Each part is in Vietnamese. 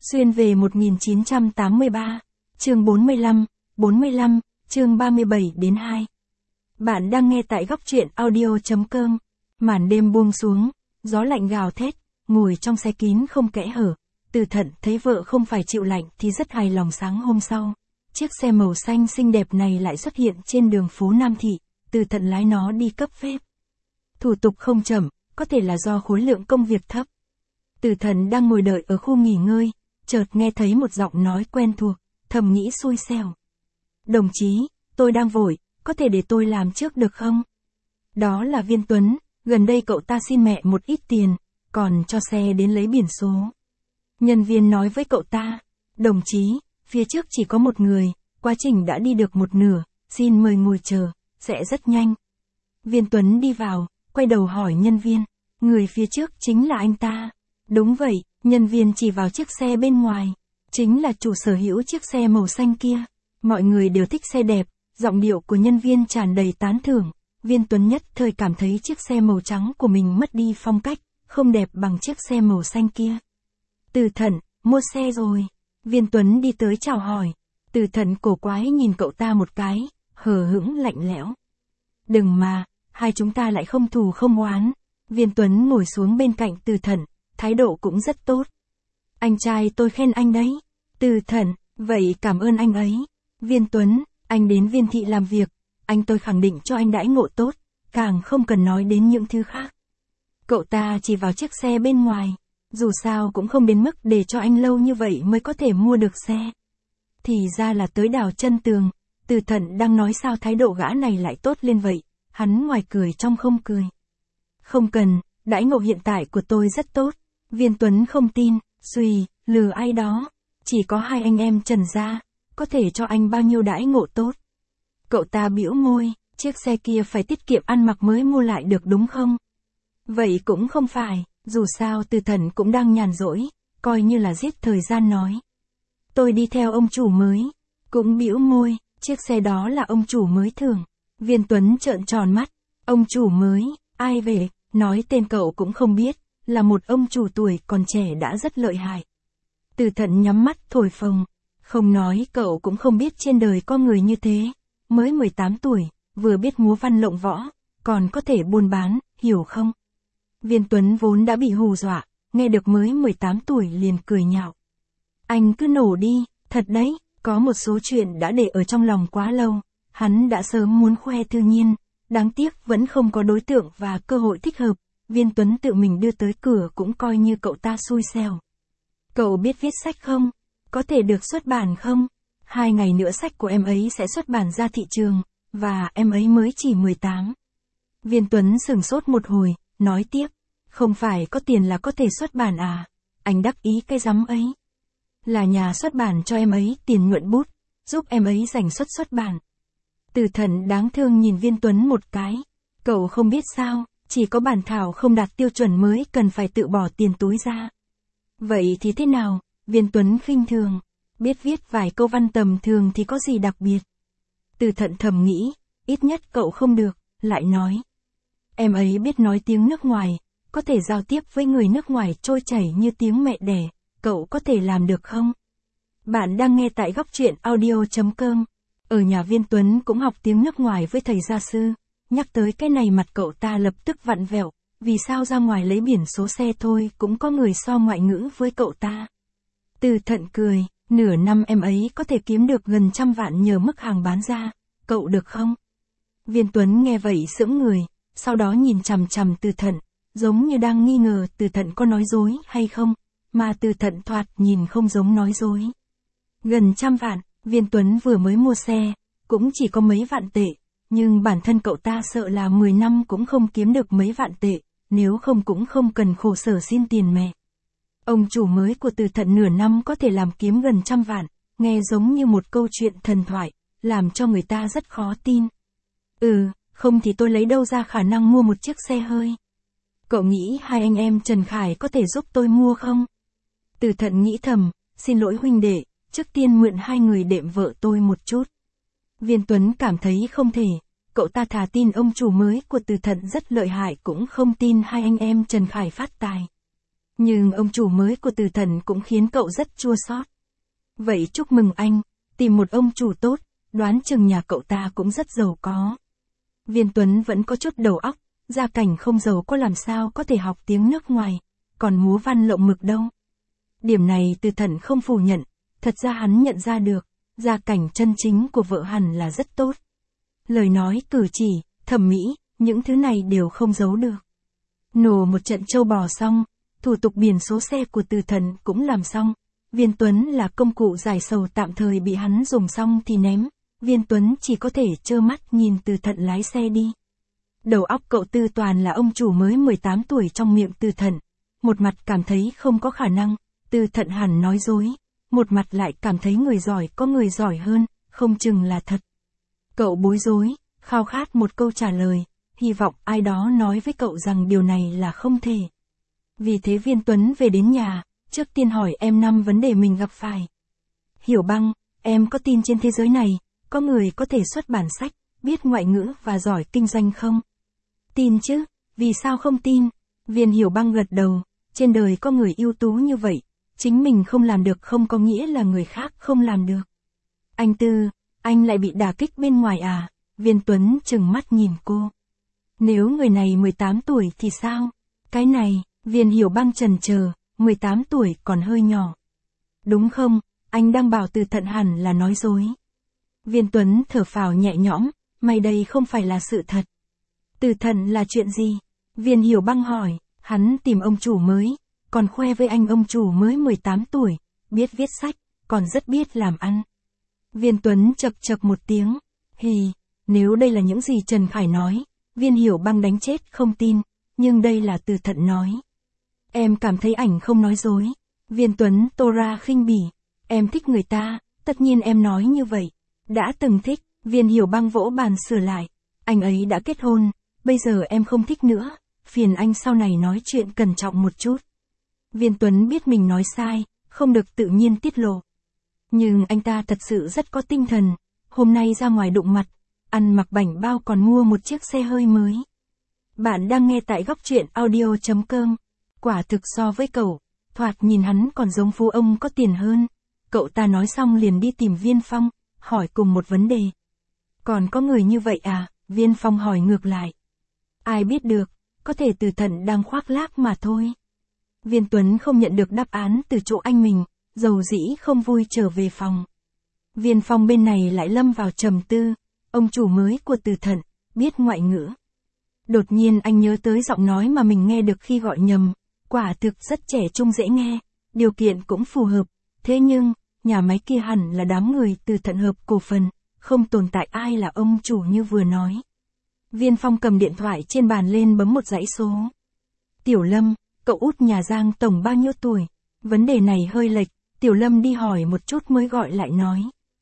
Xuyên về 1983, chương 45, chương 37-2. Bạn đang nghe tại góc truyện audio.com. Màn đêm buông xuống, gió lạnh gào thét, ngồi trong xe kín không kẽ hở. Từ Thận thấy vợ không phải chịu lạnh thì rất hài lòng. Sáng hôm sau, chiếc xe màu xanh xinh đẹp này lại xuất hiện trên đường phố Nam Thị. Từ Thận lái nó đi cấp phép. Thủ tục không chậm, có thể là do khối lượng công việc thấp. Từ Thận đang ngồi đợi ở khu nghỉ ngơi, chợt nghe thấy một giọng nói quen thuộc, thầm nghĩ xui xẻo. Đồng chí, tôi đang vội, có thể để tôi làm trước được không? Đó là Viên Tuấn, gần đây cậu ta xin mẹ một ít tiền, còn cho xe đến lấy biển số. Nhân viên nói với cậu ta, đồng chí, phía trước chỉ có một người, quá trình đã đi được một nửa, xin mời ngồi chờ, sẽ rất nhanh. Viên Tuấn đi vào, quay đầu hỏi nhân viên, người phía trước chính là anh ta. Đúng vậy, nhân viên chỉ vào chiếc xe bên ngoài, chính là chủ sở hữu chiếc xe màu xanh kia. Mọi người đều thích xe đẹp, giọng điệu của nhân viên tràn đầy tán thưởng. Viên Tuấn nhất thời cảm thấy chiếc xe màu trắng của mình mất đi phong cách, không đẹp bằng chiếc xe màu xanh kia. Từ Thận, mua xe rồi. Viên Tuấn đi tới chào hỏi. Từ Thận cổ quái nhìn cậu ta một cái, hờ hững lạnh lẽo. Đừng mà, hai chúng ta lại không thù không oán. Viên Tuấn ngồi xuống bên cạnh Từ Thận, thái độ cũng rất tốt. Anh trai tôi khen anh đấy. Từ Thận, vậy cảm ơn anh ấy. Viên Tuấn, anh đến Viên Thị làm việc, anh tôi khẳng định cho anh đãi ngộ tốt, càng không cần nói đến những thứ khác. Cậu ta chỉ vào chiếc xe bên ngoài, dù sao cũng không đến mức để cho anh lâu như vậy mới có thể mua được xe. Thì ra là tới đào chân tường. Từ Thận đang nói sao thái độ gã này lại tốt lên vậy, hắn ngoài cười trong không cười. Không cần, đãi ngộ hiện tại của tôi rất tốt. Viên Tuấn không tin, suy, lừa ai đó. Chỉ có hai anh em Trần gia, có thể cho anh bao nhiêu đãi ngộ tốt. Cậu ta bĩu môi, chiếc xe kia phải tiết kiệm ăn mặc mới mua lại được đúng không? Vậy cũng không phải, dù sao Từ Thận cũng đang nhàn rỗi, coi như là giết thời gian nói. Tôi đi theo ông chủ mới, cũng bĩu môi, chiếc xe đó là ông chủ mới thưởng. Viên Tuấn trợn tròn mắt, ông chủ mới, ai về, nói tên cậu cũng không biết, là một ông chủ tuổi còn trẻ đã rất lợi hại. Từ Thận nhắm mắt thổi phồng, không nói cậu cũng không biết trên đời có người như thế, mới 18 tuổi, vừa biết múa văn lộng võ, còn có thể buôn bán, hiểu không? Viên Tuấn vốn đã bị hù dọa, nghe được mới 18 tuổi liền cười nhạo. Anh cứ nổ đi, thật đấy, có một số chuyện đã để ở trong lòng quá lâu, hắn đã sớm muốn khoe thư nhiên, đáng tiếc vẫn không có đối tượng và cơ hội thích hợp. Viên Tuấn tự mình đưa tới cửa cũng coi như cậu ta xui xẻo. Cậu biết viết sách không? Có thể được xuất bản không? 2 ngày nữa sách của em ấy sẽ xuất bản ra thị trường, và em ấy mới chỉ 18. Viên Tuấn sửng sốt một hồi, nói tiếp, không phải có tiền là có thể xuất bản à? Anh đắc ý cái rắm ấy. Là nhà xuất bản cho em ấy tiền nhuận bút, giúp em ấy giành suất xuất bản. Từ Thận đáng thương nhìn Viên Tuấn một cái. Cậu không biết sao, chỉ có bản thảo không đạt tiêu chuẩn mới cần phải tự bỏ tiền túi ra. Vậy thì thế nào? Viên Tuấn khinh thường. Biết viết vài câu văn tầm thường thì có gì đặc biệt. Từ Thận thầm nghĩ, ít nhất cậu không được, lại nói. Em ấy biết nói tiếng nước ngoài, có thể giao tiếp với người nước ngoài trôi chảy như tiếng mẹ đẻ, cậu có thể làm được không? Bạn đang nghe tại góc truyện audio.com. Ở nhà Viên Tuấn cũng học tiếng nước ngoài với thầy gia sư, nhắc tới cái này mặt cậu ta lập tức vặn vẹo, vì sao ra ngoài lấy biển số xe thôi cũng có người so ngoại ngữ với cậu ta. Từ Thận cười, nửa năm em ấy có thể kiếm được gần 100 vạn nhờ mức hàng bán ra, cậu được không? Viên Tuấn nghe vậy sững người, sau đó nhìn chằm chằm Từ Thận, giống như đang nghi ngờ Từ Thận có nói dối hay không, mà Từ Thận thoạt nhìn không giống nói dối. Gần 100 vạn, Viên Tuấn vừa mới mua xe, cũng chỉ có mấy vạn tệ, nhưng bản thân cậu ta sợ là 10 năm cũng không kiếm được mấy vạn tệ, nếu không cũng không cần khổ sở xin tiền mẹ. Ông chủ mới của Từ Thận nửa năm có thể làm kiếm gần 100 vạn, nghe giống như một câu chuyện thần thoại, làm cho người ta rất khó tin. Không thì tôi lấy đâu ra khả năng mua một chiếc xe hơi. Cậu nghĩ hai anh em Trần Khải có thể giúp tôi mua không? Từ Thận nghĩ thầm, xin lỗi huynh đệ, trước tiên mượn hai người đệm vợ tôi một chút. Viên Tuấn cảm thấy không thể, cậu ta thà tin ông chủ mới của Từ Thận rất lợi hại cũng không tin hai anh em Trần Khải phát tài. Nhưng ông chủ mới của Từ Thần cũng khiến cậu rất chua xót. Vậy chúc mừng anh, tìm một ông chủ tốt, đoán chừng nhà cậu ta cũng rất giàu có. Viên Tuấn vẫn có chút đầu óc, gia cảnh không giàu có làm sao có thể học tiếng nước ngoài, còn múa văn lộng mực đâu. Điểm này Từ Thần không phủ nhận, thật ra hắn nhận ra được, gia cảnh chân chính của vợ hẳn là rất tốt. Lời nói, cử chỉ, thẩm mỹ, những thứ này đều không giấu được. Nổ một trận trâu bò xong, thủ tục biển số xe của Từ Thần cũng làm xong. Viên Tuấn là công cụ giải sầu tạm thời bị hắn dùng xong thì ném. Viên Tuấn chỉ có thể trơ mắt nhìn Từ Thần lái xe đi. Đầu óc cậu Tư toàn là ông chủ mới 18 tuổi trong miệng Từ Thần. Một mặt cảm thấy không có khả năng, Từ Thần hẳn nói dối. Một mặt lại cảm thấy người giỏi có người giỏi hơn, không chừng là thật. Cậu bối rối, khao khát một câu trả lời, hy vọng ai đó nói với cậu rằng điều này là không thể. Vì thế Viên Tuấn về đến nhà, trước tiên hỏi em 5 vấn đề mình gặp phải. Hiểu Băng, em có tin trên thế giới này, có người có thể xuất bản sách, biết ngoại ngữ và giỏi kinh doanh không? Tin chứ, vì sao không tin? Viên Hiểu Băng gật đầu, trên đời có người ưu tú như vậy, chính mình không làm được không có nghĩa là người khác không làm được. Anh Tư, anh lại bị đả kích bên ngoài à? Viên Tuấn trừng mắt nhìn cô. Nếu người này 18 tuổi thì sao? Cái này, Viên Hiểu Băng chần chờ, 18 tuổi còn hơi nhỏ. Đúng không, anh đang bảo Từ Thần hẳn là nói dối. Viên Tuấn thở phào nhẹ nhõm, may đây không phải là sự thật. Từ Thần là chuyện gì? Viên Hiểu Băng hỏi, hắn tìm ông chủ mới, còn khoe với anh ông chủ mới 18 tuổi, biết viết sách, còn rất biết làm ăn. Viên Tuấn chậc chậc một tiếng, hì, nếu đây là những gì Trần Khải nói, Viên Hiểu Băng đánh chết không tin, nhưng đây là Từ Thần nói. Em cảm thấy ảnh không nói dối. Viên Tuấn tô ra khinh bỉ, em thích người ta, tất nhiên em nói như vậy. Đã từng thích, Viên Hiểu Băng vỗ bàn sửa lại, anh ấy đã kết hôn, bây giờ em không thích nữa, phiền anh sau này nói chuyện cẩn trọng một chút. Viên Tuấn biết mình nói sai, không được tự nhiên tiết lộ. Nhưng anh ta thật sự rất có tinh thần, hôm nay ra ngoài đụng mặt, ăn mặc bảnh bao còn mua một chiếc xe hơi mới. Bạn đang nghe tại góc truyện audio.com. Quả thực so với cậu, thoạt nhìn hắn còn giống phú ông có tiền hơn. Cậu ta nói xong liền đi tìm Viên Phong, hỏi cùng một vấn đề. Còn có người như vậy à? Viên Phong hỏi ngược lại. Ai biết được, có thể Từ Thần đang khoác lác mà thôi. Viên Tuấn không nhận được đáp án từ chỗ anh mình, dầu dĩ không vui trở về phòng. Viên Phong bên này lại lâm vào trầm tư, ông chủ mới của Từ Thần, biết ngoại ngữ. Đột nhiên anh nhớ tới giọng nói mà mình nghe được khi gọi nhầm, quả thực rất trẻ trung dễ nghe, điều kiện cũng phù hợp, thế nhưng, nhà máy kia hẳn là đám người Từ Thần hợp cổ phần, không tồn tại ai là ông chủ như vừa nói. Viên Phong cầm điện thoại trên bàn lên bấm một dãy số. Tiểu Lâm, cậu út nhà Giang tổng bao nhiêu tuổi? Vấn đề này hơi lệch, Tiểu Lâm đi hỏi một chút mới gọi lại nói.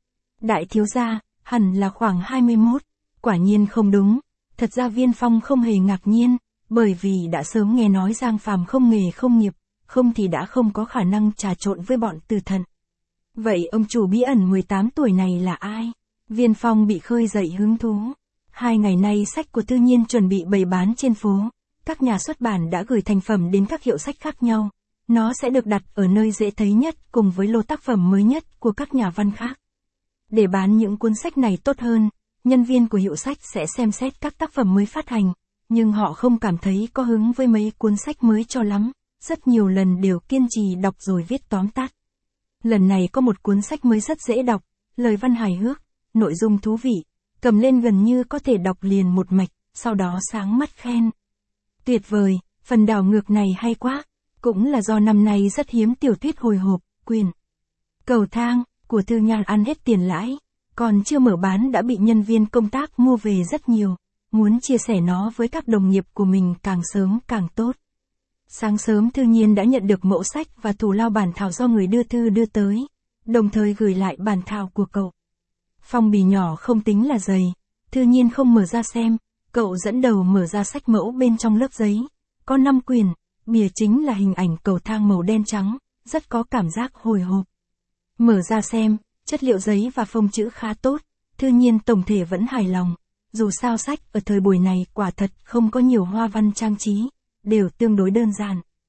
Đại thiếu gia, hẳn là khoảng 21, quả nhiên không đúng. Thật ra Viên Phong không hề ngạc nhiên, bởi vì đã sớm nghe nói Giang Phàm không nghề không nghiệp, không thì đã không có khả năng trà trộn với bọn Từ Thần. Vậy ông chủ bí ẩn 18 tuổi này là ai? Viên Phong bị khơi dậy hứng thú. 2 ngày nay sách của Thư Nhiên chuẩn bị bày bán trên phố. Các nhà xuất bản đã gửi thành phẩm đến các hiệu sách khác nhau. Nó sẽ được đặt ở nơi dễ thấy nhất cùng với lô tác phẩm mới nhất của các nhà văn khác. Để bán những cuốn sách này tốt hơn, nhân viên của hiệu sách sẽ xem xét các tác phẩm mới phát hành, nhưng họ không cảm thấy có hứng với mấy cuốn sách mới cho lắm, rất nhiều lần đều kiên trì đọc rồi viết tóm tắt. Lần này có một cuốn sách mới rất dễ đọc, lời văn hài hước, nội dung thú vị, cầm lên gần như có thể đọc liền một mạch, sau đó sáng mắt khen. Tuyệt vời, phần đảo ngược này hay quá, cũng là do năm nay rất hiếm tiểu thuyết hồi hộp, quyển Cầu Thang của Thư Nhan ăn hết tiền lãi, còn chưa mở bán đã bị nhân viên công tác mua về rất nhiều, muốn chia sẻ nó với các đồng nghiệp của mình càng sớm càng tốt. Sáng sớm Thư Nhiên đã nhận được mẫu sách và thủ lao bản thảo do người đưa thư đưa tới, đồng thời gửi lại bản thảo của cậu. Phong bì nhỏ không tính là dày, Thư Nhiên không mở ra xem, cậu dẫn đầu mở ra sách mẫu bên trong lớp giấy, có 5 quyển, bìa chính là hình ảnh cầu thang màu đen trắng, rất có cảm giác hồi hộp. Mở ra xem, chất liệu giấy và phông chữ khá tốt, Thư Nhiên tổng thể vẫn hài lòng, dù sao sách ở thời buổi này quả thật không có nhiều hoa văn trang trí, đều tương đối đơn giản.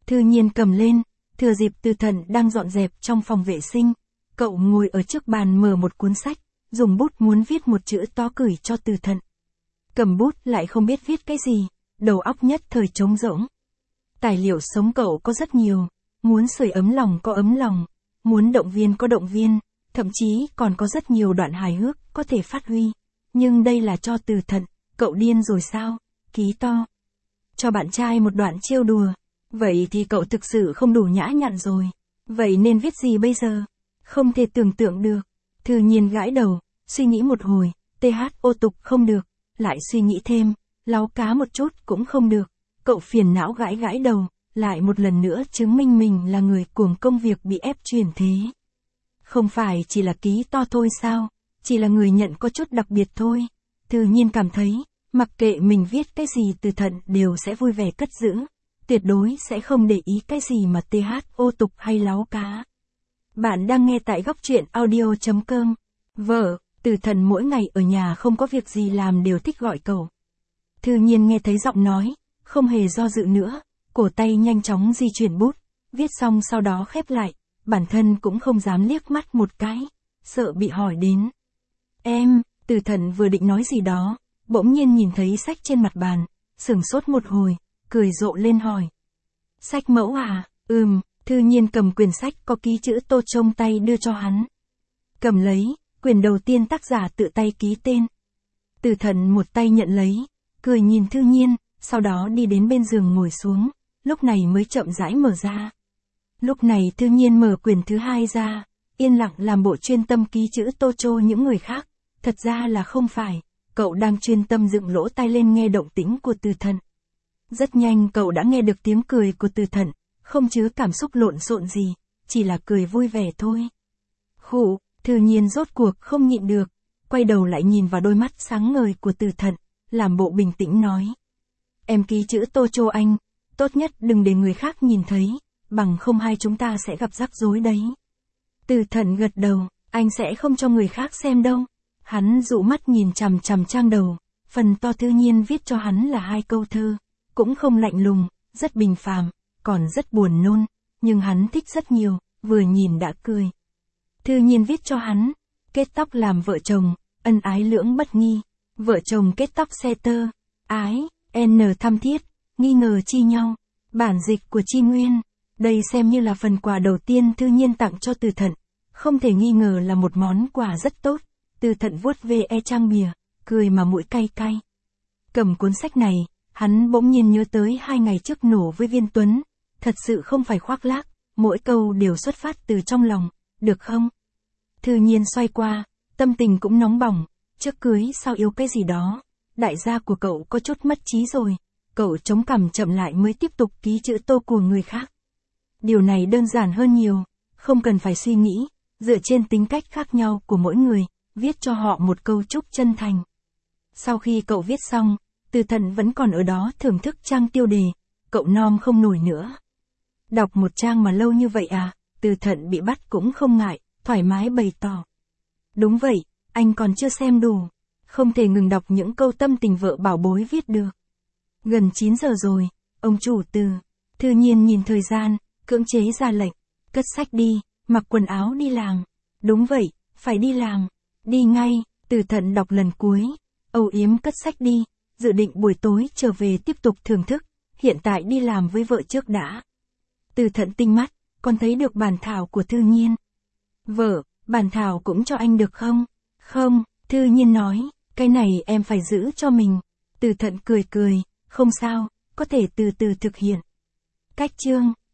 Thư Nhiên cầm lên, thừa dịp Từ Thận đang dọn dẹp trong phòng vệ sinh, cậu ngồi ở trước bàn mở một cuốn sách, dùng bút muốn viết một chữ to gửi cho Từ Thận. Cầm bút lại không biết viết cái gì, đầu óc nhất thời trống rỗng. Tài liệu sống cậu có rất nhiều, muốn sưởi ấm lòng có ấm lòng, muốn động viên có động viên, thậm chí còn có rất nhiều đoạn hài hước có thể phát huy. Nhưng đây là cho Từ Thận, cậu điên rồi sao? Ký to. Cho bạn trai một đoạn trêu đùa. Vậy thì cậu thực sự không đủ nhã nhặn rồi. Vậy nên viết gì bây giờ? Không thể tưởng tượng được. Thư Nhiên gãi đầu, suy nghĩ một hồi, THO tục không được, lại suy nghĩ thêm, láu cá một chút cũng không được. Cậu phiền não gãi gãi đầu, lại một lần nữa chứng minh mình là người cuồng công việc bị ép chuyển thế. Không phải chỉ là ký to thôi sao? Chỉ là người nhận có chút đặc biệt thôi. Thư Nhiên cảm thấy, mặc kệ mình viết cái gì Từ Thận đều sẽ vui vẻ cất giữ. Tuyệt đối sẽ không để ý cái gì mà THO tục hay láu cá. Bạn đang nghe tại góc truyện audio.com. Vợ, Từ Thận mỗi ngày ở nhà không có việc gì làm đều thích gọi cậu. Thư Nhiên nghe thấy giọng nói, không hề do dự nữa, cổ tay nhanh chóng di chuyển bút, viết xong sau đó khép lại, bản thân cũng không dám liếc mắt một cái, sợ bị hỏi đến. Em, Từ Thận vừa định nói gì đó, bỗng nhiên nhìn thấy sách trên mặt bàn, sửng sốt một hồi, cười rộ lên hỏi. Sách mẫu à? Thư Nhiên cầm quyển sách có ký chữ Tô trong tay đưa cho hắn. Cầm lấy, quyển đầu tiên tác giả tự tay ký tên. Từ Thận một tay nhận lấy, cười nhìn Thư Nhiên, sau đó đi đến bên giường ngồi xuống, lúc này mới chậm rãi mở ra. Lúc này Thư Nhiên mở quyển thứ hai ra, yên lặng làm bộ chuyên tâm ký chữ Tô Chô những người khác, thật ra là không phải, cậu đang chuyên tâm dựng lỗ tai lên nghe động tĩnh của Từ Thận. Rất nhanh cậu đã nghe được tiếng cười của Từ Thận, không chứa cảm xúc lộn xộn gì, chỉ là cười vui vẻ thôi. Khụ, Thư Nhiên rốt cuộc không nhịn được, quay đầu lại nhìn vào đôi mắt sáng ngời của Từ Thận, làm bộ bình tĩnh nói. Em ký chữ Tô Chô anh, tốt nhất đừng để người khác nhìn thấy, bằng không hai chúng ta sẽ gặp rắc rối đấy. Từ Thận gật đầu, anh sẽ không cho người khác xem đâu. Hắn dụ mắt nhìn chằm chằm trang đầu, phần to Thư Nhiên viết cho hắn là 2 câu thơ, cũng không lạnh lùng, rất bình phàm, còn rất buồn nôn, nhưng hắn thích rất nhiều, vừa nhìn đã cười. Thư Nhiên viết cho hắn, kết tóc làm vợ chồng, ân ái lưỡng bất nghi, vợ chồng kết tóc xe tơ, ái, n thăm thiết, nghi ngờ chi nhau, bản dịch của Chi Nguyên. Đây xem như là phần quà đầu tiên Thư Nhiên tặng cho Từ Thận, không thể nghi ngờ là một món quà rất tốt. Từ Thận vuốt ve trang bìa, cười mà mũi cay cay. Cầm cuốn sách này, hắn bỗng nhiên nhớ tới 2 ngày trước nổ với Viên Tuấn, thật sự không phải khoác lác, mỗi câu đều xuất phát từ trong lòng, được không? Thư Nhiên xoay qua, tâm tình cũng nóng bỏng, trước cưới sao yêu cái gì đó, đại gia của cậu có chút mất trí rồi, cậu chống cằm chậm lại mới tiếp tục ký chữ Tô của người khác. Điều này đơn giản hơn nhiều, không cần phải suy nghĩ, dựa trên tính cách khác nhau của mỗi người, viết cho họ một câu chúc chân thành. Sau khi cậu viết xong, Từ Thận vẫn còn ở đó thưởng thức trang tiêu đề, cậu nom không nổi nữa. Đọc một trang mà lâu như vậy à? Từ Thận bị bắt cũng không ngại, thoải mái bày tỏ. Đúng vậy, anh còn chưa xem đủ, không thể ngừng đọc những câu tâm tình vợ bảo bối viết được. Gần 9 giờ rồi, ông chủ Từ. Thư Nhiên nhìn thời gian, cưỡng chế ra lệnh, cất sách đi, mặc quần áo đi làm. Đúng vậy, phải đi làm. Đi ngay, Từ Thận đọc lần cuối, âu yếm cất sách đi, dự định buổi tối trở về tiếp tục thưởng thức, hiện tại đi làm với vợ trước đã. Từ Thận tinh mắt, còn thấy được bản thảo của Thư Nhiên. Vợ, bản thảo cũng cho anh được không? Không, Thư Nhiên nói, cái này em phải giữ cho mình. Từ Thận cười cười, không sao, có thể từ từ thực hiện. Cách chương